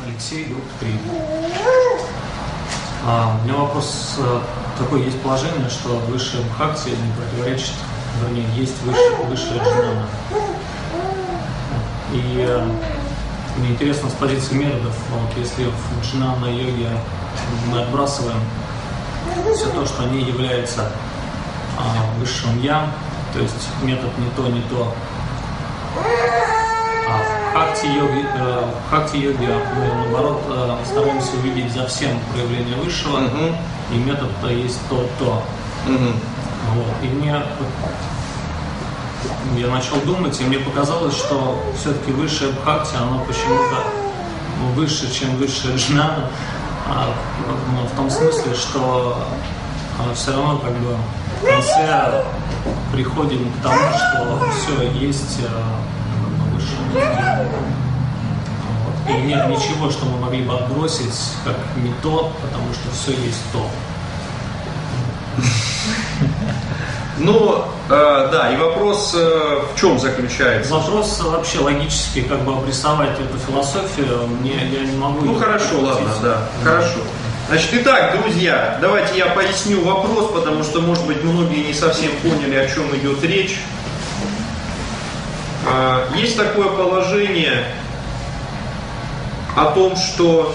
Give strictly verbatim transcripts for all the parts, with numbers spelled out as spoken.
Алексей, группа три. А, у меня вопрос такой: есть положение, что высшая бхакти не противоречит, вернее, есть высшая, высшая джнана. И э, мне интересно с позиции методов, вот, если в джнана-йоге мы отбрасываем все то, что они являются а, высшим я, то есть метод не то, не то. А в бхакти-йоге, э, в бхакти-йоге мы, наоборот, э, стараемся увидеть за всем проявление высшего, uh-huh. и метод-то есть то-то. Uh-huh. Вот. И мне, я начал думать, и мне показалось, что все-таки высшее бхакти, оно почему-то выше, чем высшее джнана, а, ну, в том смысле, что а, все равно как бы в конце приходим к тому, что все есть а, высшее. Вот. И нет ничего, что мы могли бы отбросить как не то, потому что все есть то. Ну, э, да, и вопрос э, в чем заключается? Вопрос вообще логически, как бы обрисовать эту философию, мне, я не могу... Ну, хорошо, ладно, да, хорошо. Значит, итак, друзья, давайте я поясню вопрос, потому что, может быть, многие не совсем поняли, о чем идет речь. Э, есть такое положение о том, что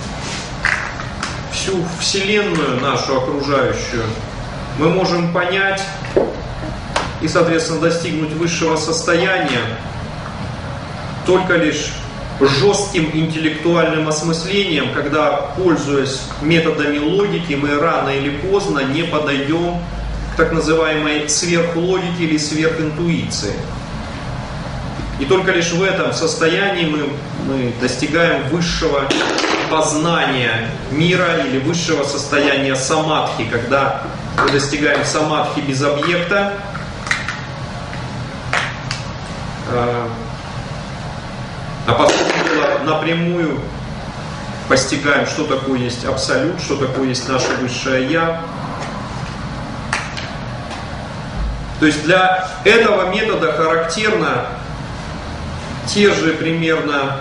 всю Вселенную нашу окружающую мы можем понять и, соответственно, достигнуть высшего состояния только лишь жестким интеллектуальным осмыслением, когда, пользуясь методами логики, мы рано или поздно не подойдем к так называемой сверхлогике или сверхинтуиции. И только лишь в этом состоянии мы, мы достигаем высшего познания мира или высшего состояния самадхи, когда мы достигаем самадхи без объекта, а по сути дела напрямую постигаем, что такое есть абсолют, что такое есть наше высшее я. То есть для этого метода характерно те же примерно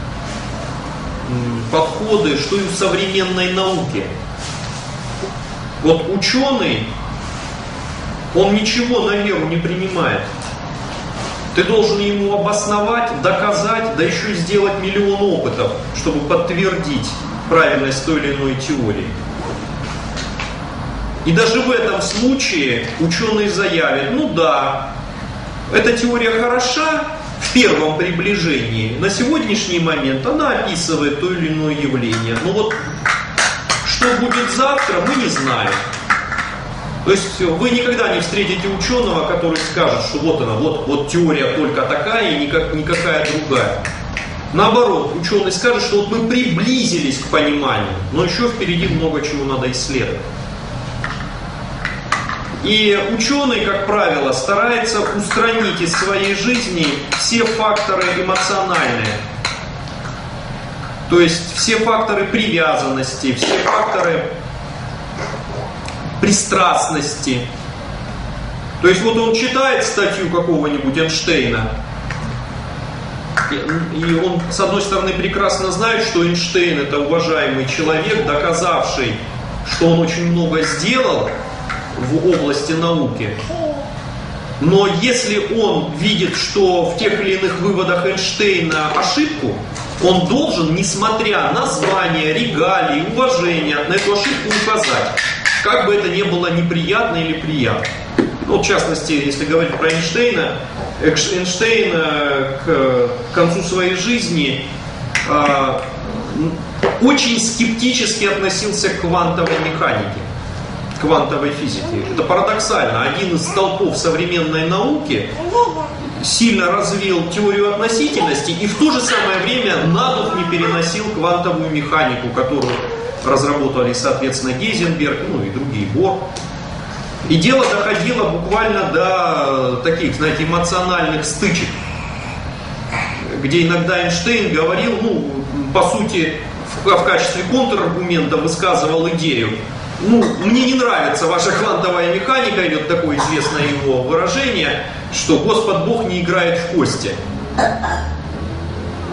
подходы, что и в современной науке. Вот ученый, он ничего на веру не принимает. Ты должен ему обосновать, доказать, да еще и сделать миллион опытов, чтобы подтвердить правильность той или иной теории. И даже в этом случае ученый заявит: ну да, эта теория хороша в первом приближении, на сегодняшний момент она описывает то или иное явление. Но вот что будет завтра, мы не знаем. То есть вы никогда не встретите ученого, который скажет, что вот она, вот, вот теория только такая и никак, никакая другая. Наоборот, ученый скажет, что вот мы приблизились к пониманию, но еще впереди много чего надо исследовать. И ученый, как правило, старается устранить из своей жизни все факторы эмоциональные. То есть все факторы привязанности, все факторы пристрастности. То есть вот он читает статью какого-нибудь Эйнштейна, и он, с одной стороны, прекрасно знает, что Эйнштейн — это уважаемый человек, доказавший, что он очень много сделал в области науки. Но если он видит, что в тех или иных выводах Эйнштейна ошибку, он должен, несмотря на звание, регалии, уважение, на эту ошибку указать. Как бы это ни было неприятно или приятно. Ну, в частности, если говорить про Эйнштейна, Эйнштейн к концу своей жизни э, очень скептически относился к квантовой механике, к квантовой физике. Это парадоксально. Один из столпов современной науки сильно развил теорию относительности и в то же самое время на дух не переносил квантовую механику, которую разработали, соответственно, Гейзенберг, ну и другие, Бор. И дело доходило буквально до таких, знаете, эмоциональных стычек, где иногда Эйнштейн говорил, ну, по сути, в, в качестве контраргумента высказывал идею: ну, мне не нравится ваша квантовая механика, идет такое известное его выражение, что Господь Бог не играет в кости.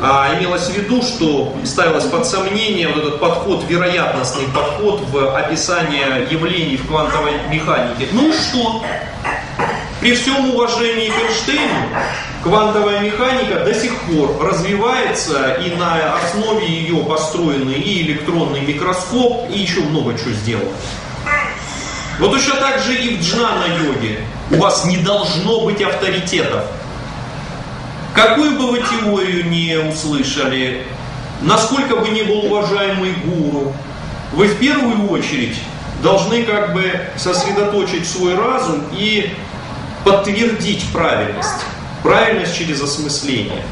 а имелось в виду, что ставилось под сомнение вот этот подход, вероятностный подход в описание явлений в квантовой механике. Ну и что? При всем уважении к Эйнштейну, квантовая механика до сих пор развивается, и на основе ее построены и электронный микроскоп, и еще много чего сделано. Вот точно так же и в джнана-йоге у вас не должно быть авторитетов. Какую бы вы теорию не услышали, насколько бы ни был уважаемый гуру, вы в первую очередь должны как бы сосредоточить свой разум и подтвердить правильность. Правильность через осмысление.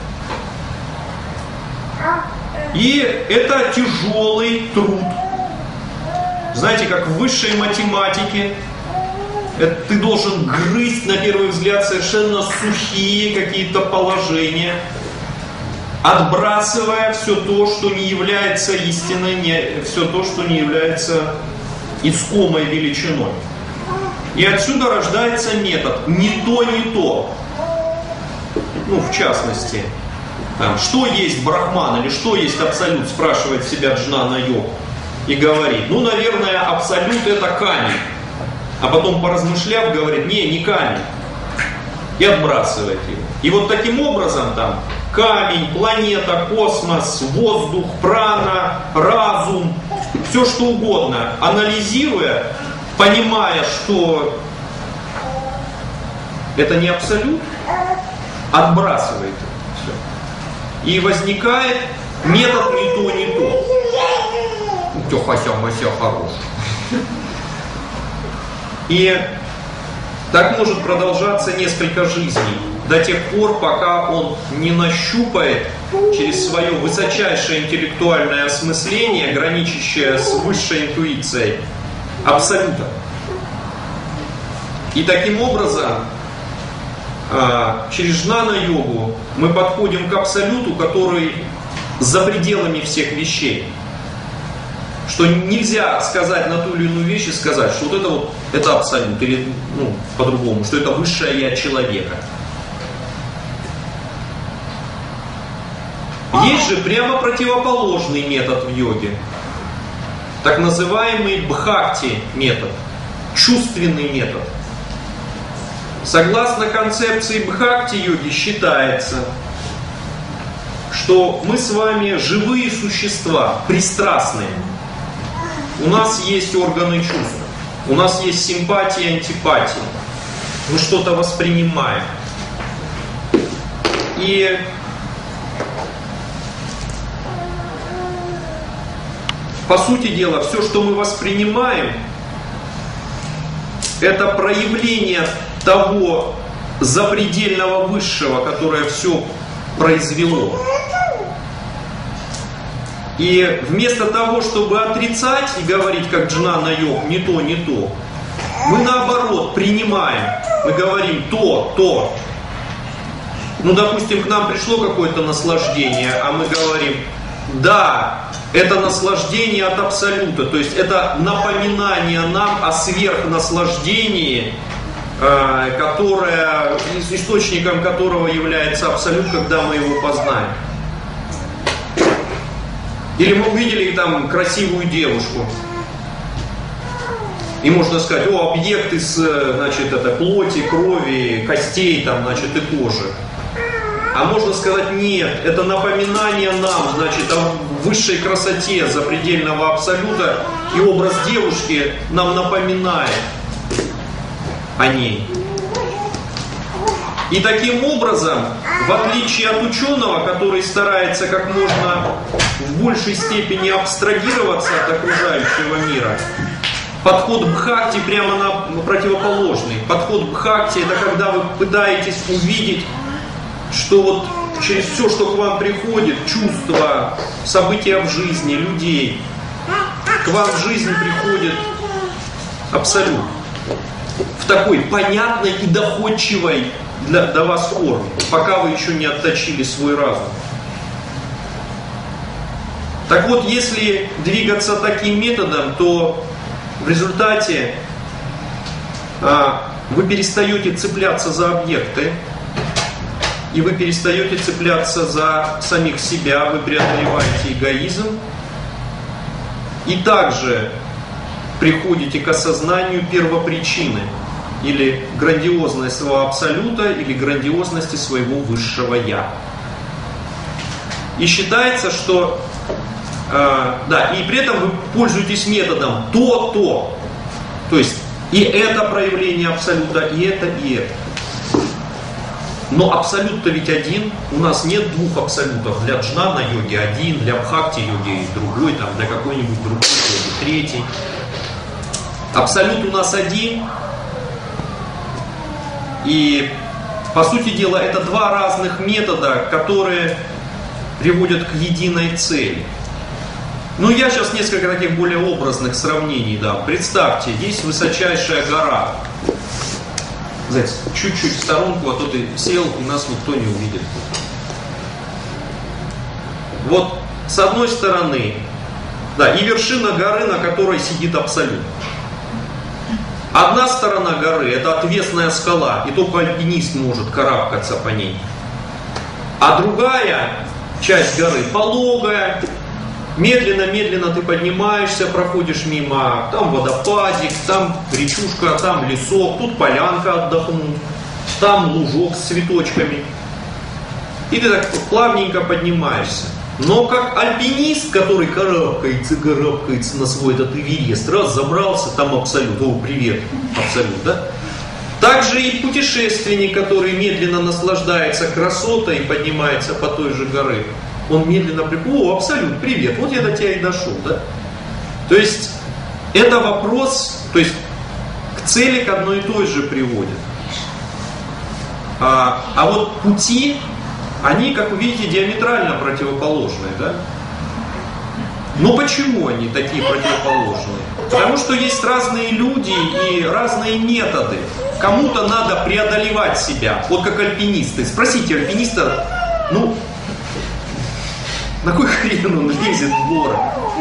И это тяжелый труд. Знаете, как в высшей математике, это ты должен грызть, на первый взгляд, совершенно сухие какие-то положения, отбрасывая все то, что не является истиной, не, все то, что не является искомой величиной. И отсюда рождается метод «не то, не то». Ну, в частности, там, что есть брахман или что есть абсолют, спрашивает себя джнана-йог и говорит, ну, наверное, абсолют это камень. А потом, поразмышляв, говорит, не, не камень. И отбрасывает его. И вот таким образом там камень, планета, космос, воздух, прана, разум, все что угодно, анализируя, понимая, что это не абсолют, отбрасывает все. И возникает метод не то, не то. Тёхася-мася хорош. И так может продолжаться несколько жизней, до тех пор, пока он не нащупает через свое высочайшее интеллектуальное осмысление, граничащее с высшей интуицией, абсолюта. И таким образом, через джнана-йогу мы подходим к абсолюту, который за пределами всех вещей. Что нельзя сказать на ту или иную вещь и сказать, что вот это вот это абсолют, или ну, по-другому, что это высшее я человека. Есть же прямо противоположный метод в йоге, так называемый бхакти метод, чувственный метод. Согласно концепции бхакти-йоги считается, что мы с вами живые существа, пристрастные. У нас есть органы чувств, у нас есть симпатия и антипатия. Мы что-то воспринимаем. И по сути дела, все, что мы воспринимаем, это проявление того запредельного высшего, которое все произвело. И вместо того, чтобы отрицать и говорить, как джнана-йог, не то, не то, мы наоборот принимаем. Мы говорим то, то. Ну, допустим, к нам пришло какое-то наслаждение, а мы говорим, да, это наслаждение от абсолюта. То есть это напоминание нам о сверхнаслаждении, которое, источником которого является абсолют, когда мы его познаем. Или мы увидели там красивую девушку. И можно сказать, о, объект из, значит, это, плоти, крови, костей, там, значит, и кожи. А можно сказать, нет, это напоминание нам, значит, о высшей красоте запредельного абсолюта, и образ девушки нам напоминает о ней. И таким образом, в отличие от ученого, который старается как можно в большей степени абстрагироваться от окружающего мира, подход бхакти прямо на противоположный. Подход бхакти — это когда вы пытаетесь увидеть, что вот через все, что к вам приходит, чувства, события в жизни, людей, к вам в жизнь приходит абсолют. В такой понятной и доходчивой для, до вас форме, пока вы еще не отточили свой разум. Так вот, если двигаться таким методом, то в результате а, вы перестаете цепляться за объекты, и вы перестаете цепляться за самих себя, вы преодолеваете эгоизм, и также приходите к осознанию первопричины, или грандиозности своего абсолюта, или грандиозности своего высшего Я. И считается, что э, да, и при этом вы пользуетесь методом то-то. То есть и это проявление абсолюта, и это, и это. Но абсолют-то ведь один. У нас нет двух абсолютов. Для джнана-йоги один, для бхакти-йоги другой, там, для какой-нибудь другой йоги третий. Абсолют у нас один. И, по сути дела, это два разных метода, которые приводят к единой цели. Ну, я сейчас несколько таких более образных сравнений дам. Представьте, есть высочайшая гора. Знаете, чуть-чуть в сторонку, а то ты сел, и нас никто не увидит. Вот, с одной стороны, да, и вершина горы, на которой сидит абсолют. Одна сторона горы – это отвесная скала, и только альпинист может карабкаться по ней. А другая часть горы пологая, медленно-медленно ты поднимаешься, проходишь мимо, там водопадик, там речушка, там лесок, тут полянка отдохнуть, там лужок с цветочками. И ты так плавненько поднимаешься. Но как альпинист, который карабкается, карабкается на свой этот Эверест, раз забрался, там абсолют, о, привет, абсолют, да? Также и путешественник, который медленно наслаждается красотой и поднимается по той же горе, он медленно приходит, о, абсолют, привет, вот я до тебя и дошел, да? То есть, это вопрос, то есть, к цели к одной и той же приводит. А, а вот пути, они, как вы видите, диаметрально противоположные, да? Но почему они такие противоположные? Потому что есть разные люди и разные методы. Кому-то надо преодолевать себя, вот как альпинисты. Спросите альпиниста, ну, на кой хрен он лезет в горы?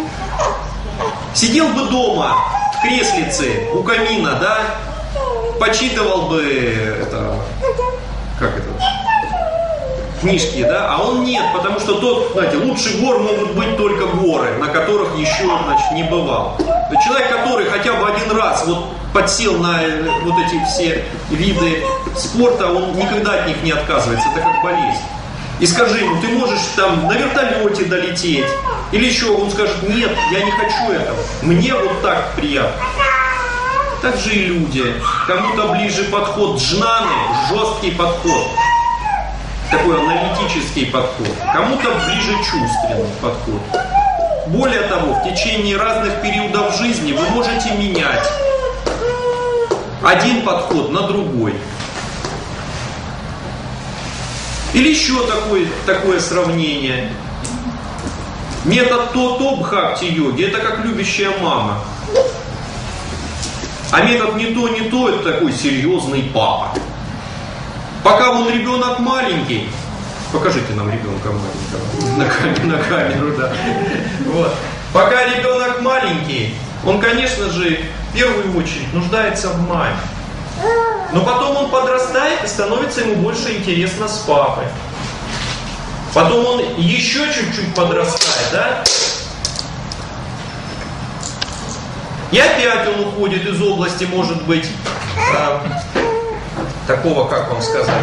Сидел бы дома, в креслице, у камина, да? Почитывал бы, это, как это, книжки, да? А он нет, потому что тот, знаете, лучше гор могут быть только горы, на которых еще, значит, не бывал. Но человек, который хотя бы один раз вот подсел на вот эти все виды спорта, он никогда от них не отказывается, это как болезнь. И скажи ему, ты можешь там на вертолете долететь, или еще, он скажет, нет, я не хочу этого, мне вот так приятно. Так же и люди, кому-то ближе подход джнаны, жесткий подход, такой аналитический подход, кому-то ближе чувственный подход. Более того, в течение разных периодов жизни вы можете менять один подход на другой. Или еще такое, такое сравнение. Метод то-то бхакти-йоги – это как любящая мама. А метод не то, не то – это такой серьезный папа. Пока он ребенок маленький, покажите нам ребенка маленького на камеру, на камеру, да. Вот. Пока ребенок маленький, он, конечно же, в первую очередь нуждается в маме. Но потом он подрастает и становится ему больше интересно с папой. Потом он еще чуть-чуть подрастает, да? И опять он уходит из области, может быть, а, такого, как вам сказать,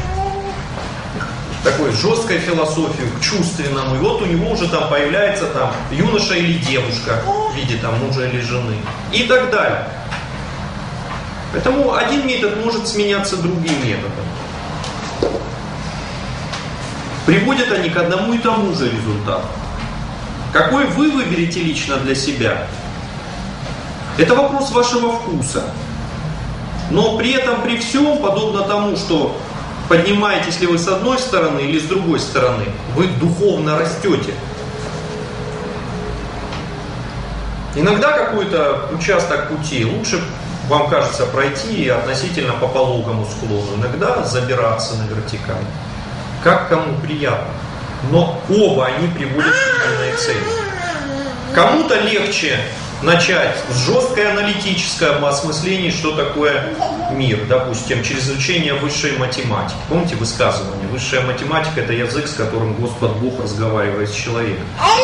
такой жесткой философии, к чувственному. И вот у него уже там появляется там юноша или девушка в виде там мужа или жены. И так далее. Поэтому один метод может сменяться другим методом. Приводят они к одному и тому же результату. Какой вы выберете лично для себя? Это вопрос вашего вкуса. Но при этом, при всем, подобно тому, что поднимаетесь ли вы с одной стороны или с другой стороны, вы духовно растете. Иногда какой-то участок пути лучше, вам кажется, пройти относительно по пологому склону, иногда забираться на вертикаль. Как кому приятно. Но оба они приводят к единой цели. Кому-то легче начать с жесткой аналитической осмысления, что такое мир, допустим, через изучение высшей математики. Помните высказывание? Высшая математика – это язык, с которым Господь Бог разговаривает с человеком.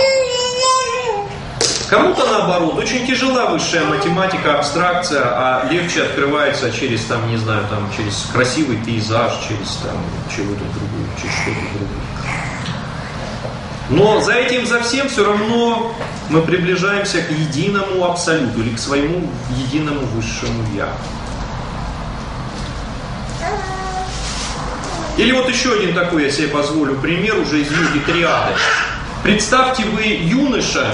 Кому-то наоборот, очень тяжела высшая математика, абстракция, а легче открывается через, там, не знаю, там, через красивый пейзаж, через там, чего-то другое, через что-то другое. Но за этим, за всем все равно мы приближаемся к единому абсолюту или к своему единому высшему Я. Или вот еще один такой, я себе позволю, пример уже из йоги триады. Представьте, вы юноша,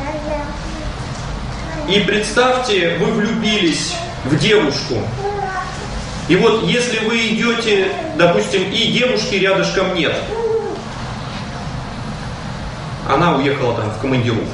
и представьте, вы влюбились в девушку. И вот если вы идете, допустим, и девушки рядышком нет, она уехала там в командировку.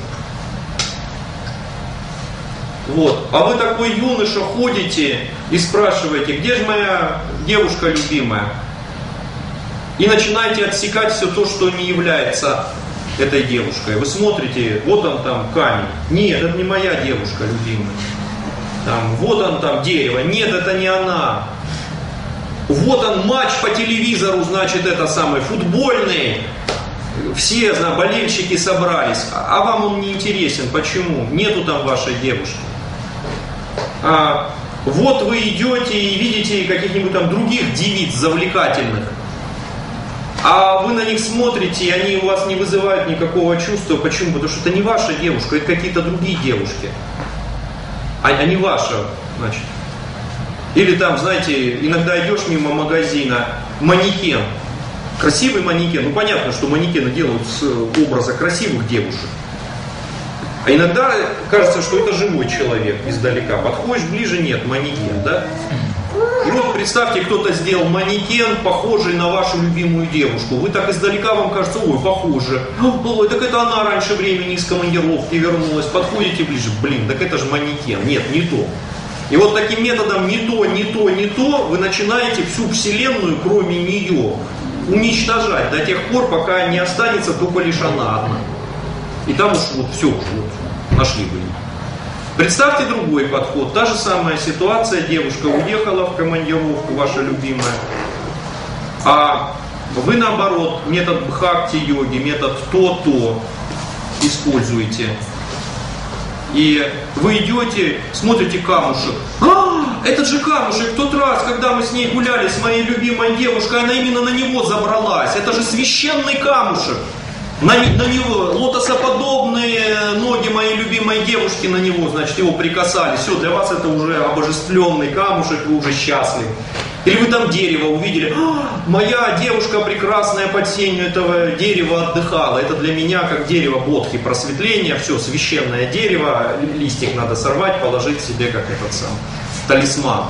Вот. А вы такой юноша ходите и спрашиваете, где же моя девушка любимая? И начинаете отсекать все то, что не является этой девушкой. Вы смотрите, вот он там камень. Нет, это не моя девушка любимая. Там, вот он там дерево. Нет, это не она. Вот он матч по телевизору, значит, это самый футбольный. Все, знаю, болельщики собрались. А вам он не интересен. Почему? Нету там вашей девушки. А, вот вы идете и видите каких-нибудь там других девиц завлекательных. А вы на них смотрите, и они у вас не вызывают никакого чувства. Почему? Потому что это не ваша девушка, это какие-то другие девушки. А, а не ваша, значит. Или там, знаете, иногда идешь мимо магазина, манекен. Красивый манекен. Ну понятно, что манекены делают с образа красивых девушек. А иногда кажется, что это живой человек издалека. Подходишь ближе, нет, манекен, да? И вот представьте, кто-то сделал манекен, похожий на вашу любимую девушку. Вы так издалека, вам кажется, ой, похоже. Ой, так это она раньше времени из командировки вернулась. Подходите ближе, блин, так это же манекен. Нет, не то. И вот таким методом не то, не то, не то, вы начинаете всю вселенную, кроме нее, уничтожать до тех пор, пока не останется только лишь она одна. И там уж вот все, вот, нашли вы. Представьте другой подход. Та же самая ситуация. Девушка уехала в командировку, ваша любимая. А вы наоборот метод бхакти-йоги, метод то-то используете. И вы идете, смотрите камушек. А, этот же камушек, в тот раз, когда мы с ней гуляли, с моей любимой девушкой, она именно на него забралась. Это же священный камушек. На, на него лотосоподобные ноги моей любимой девушки на него, значит, его прикасались. Все, для вас это уже обожествленный камушек, вы уже счастливы. Или вы там дерево увидели. А, моя девушка прекрасная под сенью этого дерева отдыхала. Это для меня как дерево бодхи, просветления. Все, священное дерево. Листик надо сорвать, положить себе как этот сам талисман.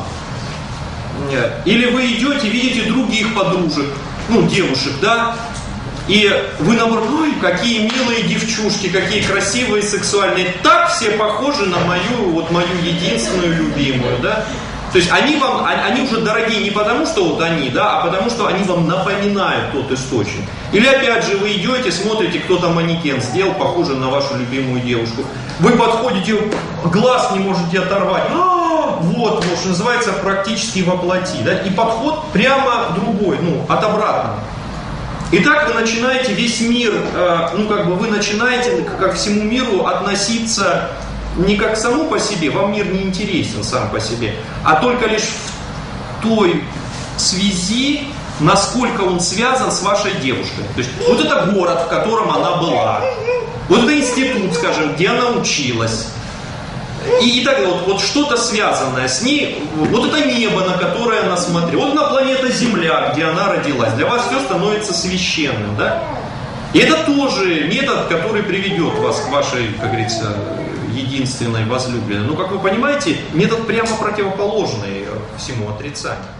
Или вы идете, видите других подружек, ну, девушек, да? И вы наоборот, ой, какие милые девчушки, какие красивые, сексуальные. Так все похожи на мою, вот мою единственную любимую, да? То есть они вам, они уже дорогие не потому, что вот они, да, а потому, что они вам напоминают тот источник. Или опять же вы идете, смотрите, кто-то манекен сделал, похожий на вашу любимую девушку. Вы подходите, глаз не можете оторвать. А, вот, вот, что называется, практически воплоти, да? И подход прямо другой, ну, от обратного. И так вы начинаете весь мир, э, ну как бы вы начинаете ко всему миру относиться не как само по себе, вам мир не интересен сам по себе, а только лишь в той связи, насколько он связан с вашей девушкой. То есть вот это город, в котором она была, вот это институт, скажем, где она училась. И, и так вот, вот что-то связанное с ней, вот это небо, на которое она смотрела, вот она планета Земля, где она родилась, для вас все становится священным, да? И это тоже метод, который приведет вас к вашей, как говорится, единственной возлюбленной. Но, как вы понимаете, метод прямо противоположный всему отрицанию.